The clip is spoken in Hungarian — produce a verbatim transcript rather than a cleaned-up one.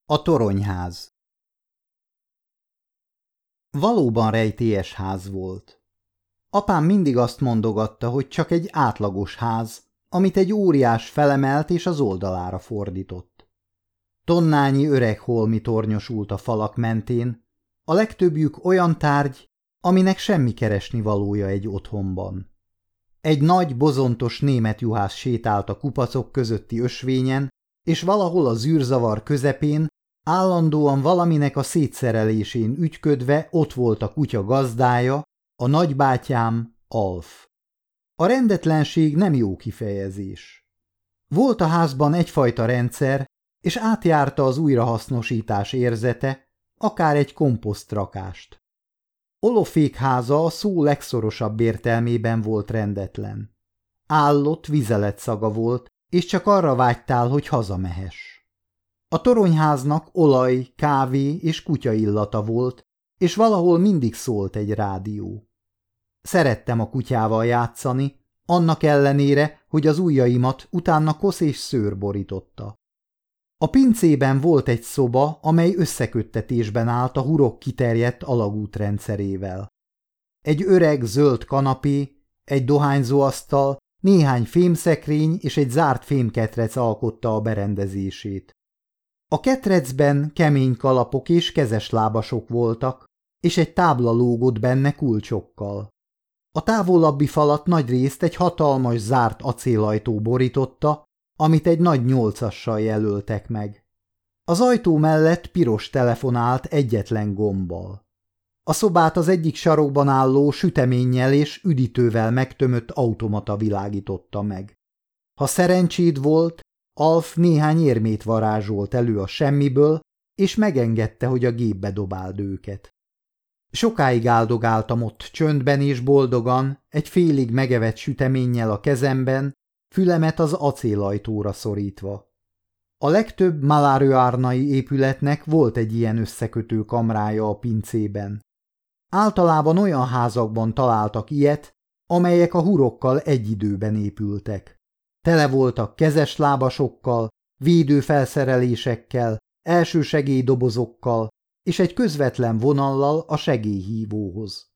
A toronyház. Valóban rejtélyes ház volt. Apám mindig azt mondogatta, hogy csak egy átlagos ház, amit egy óriás felemelt és az oldalára fordított. Tonnányi öreg holmi tornyosult a falak mentén, a legtöbbjük olyan tárgy, aminek semmi keresni valója egy otthonban. Egy nagy, bozontos német juhász sétált a kupacok közötti ösvényen, és valahol az űrzavar közepén, állandóan valaminek a szétszerelésén ügyködve ott volt a kutya gazdája, a nagybátyám, Alf. A rendetlenség nem jó kifejezés. Volt a házban egyfajta rendszer, és átjárta az újrahasznosítás érzete, akár egy komposztrakást. Olofék háza a szó legszorosabb értelmében volt rendetlen. Állott vizelet szaga volt, és csak arra vágytál, hogy hazamehess. A toronyháznak olaj, kávé és kutya illata volt, és valahol mindig szólt egy rádió. Szerettem a kutyával játszani, annak ellenére, hogy az ujjaimat utána kosz és szőr borította. A pincében volt egy szoba, amely összeköttetésben állt a hurok kiterjedt alagút rendszerével. Egy öreg zöld kanapé, egy dohányzóasztal, néhány fémszekrény és egy zárt fémketrec alkotta a berendezését. A ketrecben kemény kalapok és kezeslábasok voltak, és egy tábla lógott benne kulcsokkal. A távolabbi falat nagyrészt egy hatalmas zárt acélajtó borította, amit egy nagy nyolcassal jelöltek meg. Az ajtó mellett piros telefon állt egyetlen gombbal. A szobát az egyik sarokban álló süteménnyel és üdítővel megtömött automata világította meg. Ha szerencséd volt, Alf néhány érmét varázsolt elő a semmiből, és megengedte, hogy a gépbe dobáld őket. Sokáig áldogáltam ott csöndben és boldogan, egy félig megevett süteménnyel a kezemben, fülemet az acélajtóra szorítva. A legtöbb malárőárnai épületnek volt egy ilyen összekötő kamrája a pincében. Általában olyan házakban találtak ilyet, amelyek a hurokkal egy időben épültek. Tele voltak kezeslábasokkal, védőfelszerelésekkel, elsősegélydobozokkal és egy közvetlen vonallal a segélyhívóhoz.